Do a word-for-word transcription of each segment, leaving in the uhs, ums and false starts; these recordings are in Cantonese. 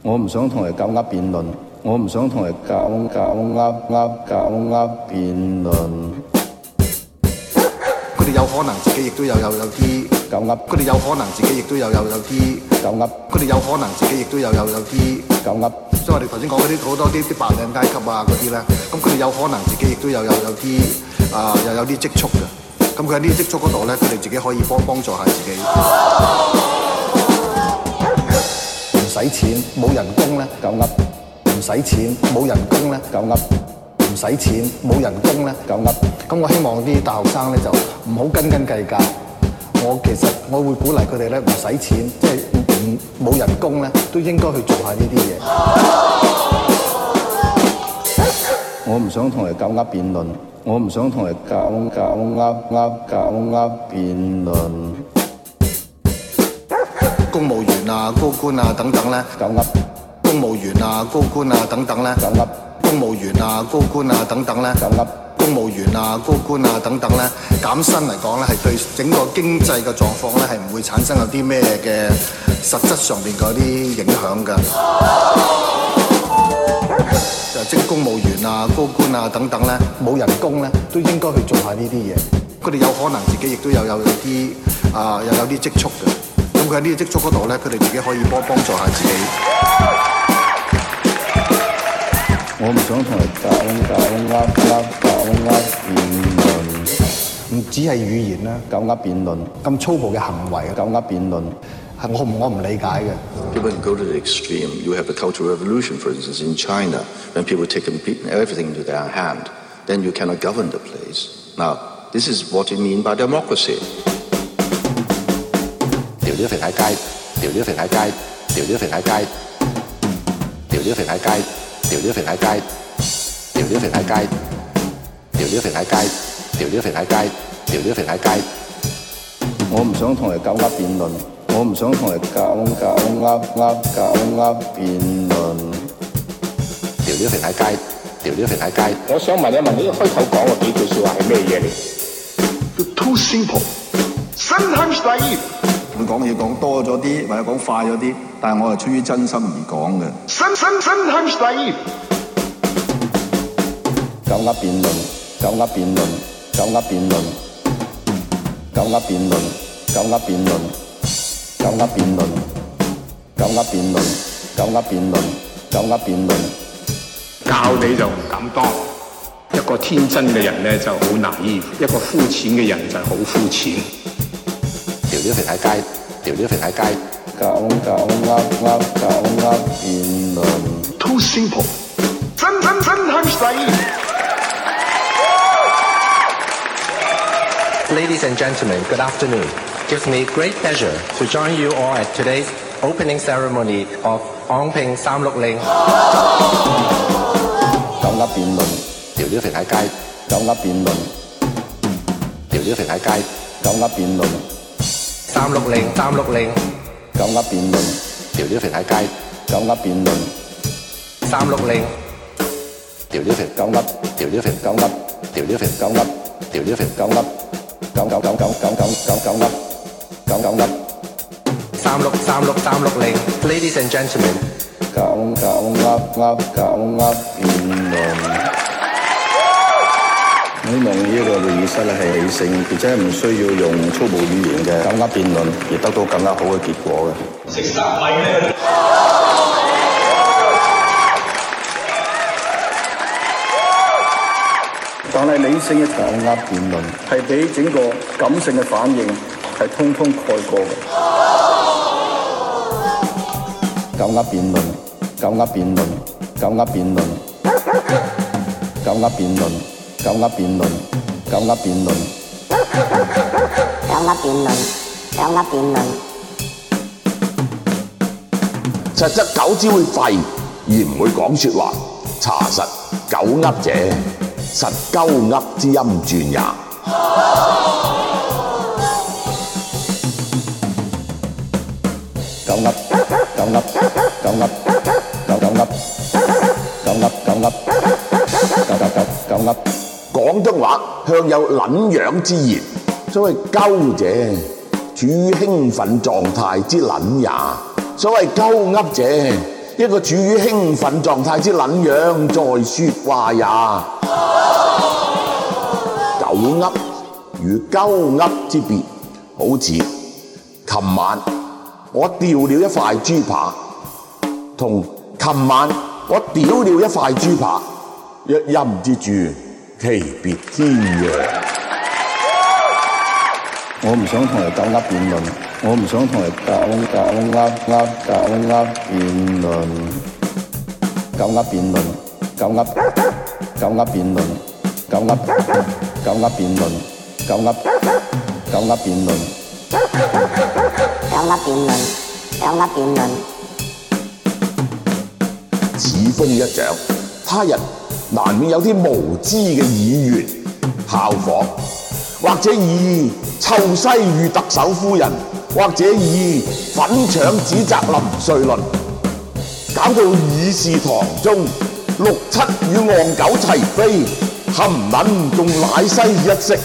我唔想同人搞呃辯論，我唔想同人搞搞呃呃搞呃辯論。 佢哋有可能自己亦都有有有啲搞呃， 佢哋有可能自己亦都有有有啲搞呃， 佢哋有可能自己亦都有有有啲搞呃。 即係我哋頭先講嗰啲好多啲啲白領階級啊嗰啲咧，咁佢哋有可能自己亦都有有有啲啊又有啲積蓄嘅。咁佢喺呢啲積蓄嗰度咧，佢哋自己可以幫幫助下自己。 唔使錢冇人工咧， 搞呃， 唔使錢冇人工咧， 搞呃， 唔使錢冇人工咧， 搞呃。 咁我希望啲大學生咧就唔好斤斤計較。我其實我會鼓勵佢哋咧唔使錢，即係唔冇人工咧，都應該去做下呢啲嘢。 我唔想同人搞呃辯論，我唔想同人搞搞呃呃搞呃辯論。 公務員啊、高官啊等等咧， 搞呃， 公務員啊、高官啊等等咧， 搞呃， 公務員啊、高官啊等等咧， 搞呃。 公務員啊、高官啊等等咧，減薪嚟講咧，係對整個經濟嘅狀況咧，係唔會產生有啲咩嘅實質上邊嗰啲影響㗎。就即係公務員啊、高官啊等等咧， 冇人工咧，都應該去做下呢啲嘢。 佢哋有可能自己亦都有有啲啊又有啲積蓄嘅。咁佢喺呢啲積蓄嗰度咧，佢哋自己可以幫幫助下自己。 我唔想同人搞搞呃呃搞呃辯論， 唔只係語言啦， 搞呃辯論， 咁粗暴嘅行為， 搞呃辯論， 係我唔我唔理解嘅。 People can go to the extreme. You have the Cultural Revolution, for instance, in China, when people take everything into their hand, then you cannot govern the place. Now, this is what you mean by democracy. 條條肥喺街，條條肥喺街，條條肥喺街，條條肥喺街。條條肥喺街，條條肥喺街，條條肥喺街，條條肥喺街，條條肥喺街。 我唔想同人搞呃辯論，我唔想同人搞搞呃呃搞呃辯論。 條條肥喺街，條條肥喺街。 我想問一問，呢個開頭講嘅幾句説話係咩嘢嚟 ？Too simple. Sometimes naive. 佢講嘢講多咗啲，或者講快咗啲，但係我係出於真心而講嘅。 Sometimes naive. 搞呃辯論，搞呃辯論，搞呃辯論，搞呃辯論，搞呃辯論，搞呃辯論，搞呃辯論，搞呃辯論，搞呃辯論。 教你就唔敢當，一個天真嘅人咧就好naive，一個膚淺嘅人就係好膚淺。 條條肥喺街，條條肥喺街。 搞搞呃呃搞呃辯論。 Too simple. Sometimes naive. Ladies and gentlemen, good afternoon. It gives me great pleasure to join you all at today's opening ceremony of Ongping三六零。 搞呃辯論， 條條肥喺街， 搞呃辯論， 條條肥喺街， 搞呃辯論， 三六零三六零， 搞呃辯論， 條條肥喺街， 搞呃辯論， 三六零， 條條肥搞呃， 條條肥搞呃， 條條肥搞呃， 條條肥搞呃，搞搞搞搞搞搞搞搞呃，搞搞呃， 三六三六三六零 ，Ladies and gentlemen， 搞搞呃呃搞呃辯論。希望呢一個會議室咧係理性，而且唔需要用粗暴語言嘅搞呃辯論，而得到更加好嘅結果嘅。食十米咧！但係理性嘅搞呃辯論係比整個感性嘅反應係通通蓋過嘅。搞呃辯論，搞呃辯論，搞呃辯論，搞呃辯論。搞呃辯論，搞呃辯論， 搞呃辯論，搞呃辯論。 實則狗只會吠而唔會講説話，查實狗噏者，實鳩噏之音傳也。 狗噏，狗噏，狗噏，狗狗噏，狗噏，狗噏，狗狗狗狗噏。 廣東話向有撚樣之言，所謂鳩者，處於興奮狀態之撚也；所謂鳩噏者， 一個處於興奮狀態之撚樣在説話也。狗噏與鳩噏之別，好似琴晚我掉了一塊豬扒，同琴晚我屌了一塊豬扒，一音之住，其別天壤。 我唔想同你狗噏辯論，我唔想同你狗狗噏噏狗噏辯論，狗噏辯論，狗噏狗噏辯論，狗噏狗噏辯論，狗噏狗噏辯論， 狗噏辯論，狗噏辯論。 此風一長，他日難免有啲無知嘅議員效仿，或者以臭西遇特首夫人，或者以粉腸指責林瑞麟，搞到議事堂中六七與戇狗齊飛，含撚共奶西一色。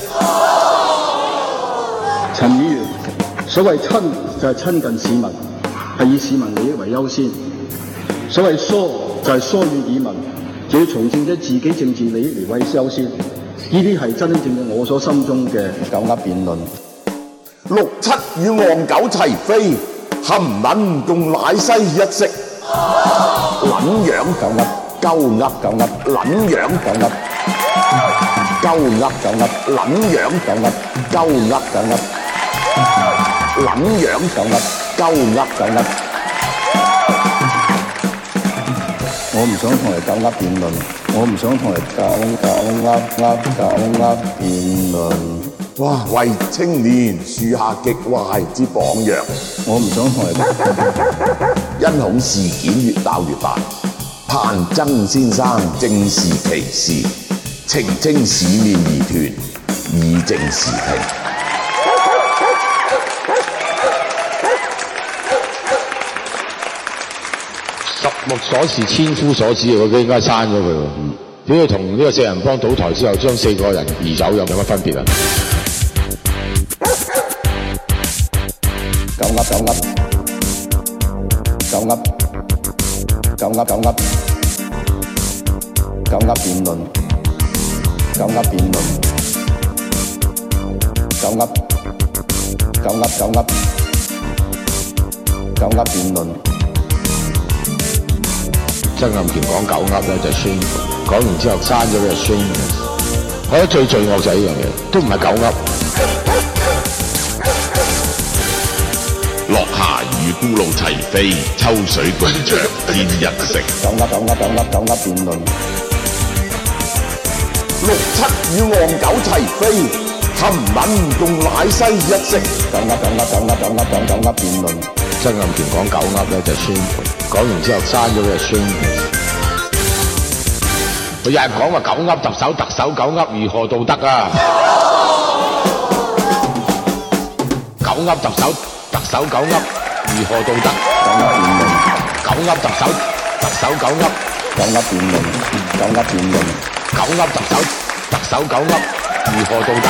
陳議員，所謂親就係親近市民，係以市民利益為優先；所謂疏就係疏遠議民，就要從政者自己政治利益嚟為優先。呢啲係真正嘅我所心中嘅狗噏辯論。 六七與戇狗齊飛，含撚共奶西一色。撚樣狗噏鳩噏狗噏撚樣狗噏鳩噏狗噏撚樣狗噏鳩噏狗噏撚樣狗噏鳩噏狗噏。 我唔想同你狗噏辯論，我唔想同你狗狗噏噏狗噏辯論。 哇！為青年樹下極壞之榜樣， 我唔想同你。 因恐事件越鬧越大，盼曾先生正視其事，澄清市面疑團，以正視聽。 十目所視，千夫所指，我覺得應該刪咗佢喎。點解同呢個四人幫倒台之後將四個人移走有乜分別啊？ 狗噏狗噏狗噏狗噏狗噏狗噏辯論，狗噏辯論，狗噏狗噏狗噏狗噏辯論。 曾蔭權講狗噏咧就係 shame， 講完之後刪咗嘅 shame。我覺得最罪惡就係呢樣嘢，都唔係狗噏。 落霞與孤鹜齊飛，秋水共長天一色。 狗噏狗噏狗噏狗噏辯論。 六七與戇狗齊飛，含撚共奶西一色。 狗噏狗噏狗噏狗噏狗狗噏辯論。 曾蔭權講狗噏咧就係 shame， 講完之後刪咗嘅 shame。佢日日講話狗噏特首，特首狗噏如何道德啊？狗噏特首。特首狗噏如何道德？ 狗噏辯論。 狗噏特首，特首狗噏。 狗噏辯論。狗噏辯論。 狗噏特首，特首狗噏如何道德？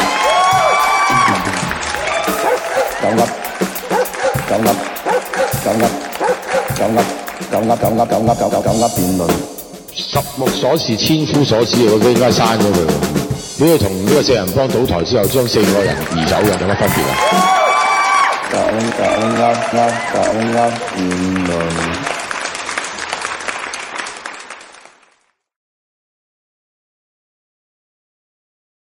狗噏。狗噏。狗噏。狗噏。狗噏狗噏狗噏狗狗狗噏辯論。 十目所視，千夫所指，我覺得應該刪咗佢。點解同呢個四人幫倒台之後將四個人移走有乜分別啊？ 狗狗噏噏狗噏辯論。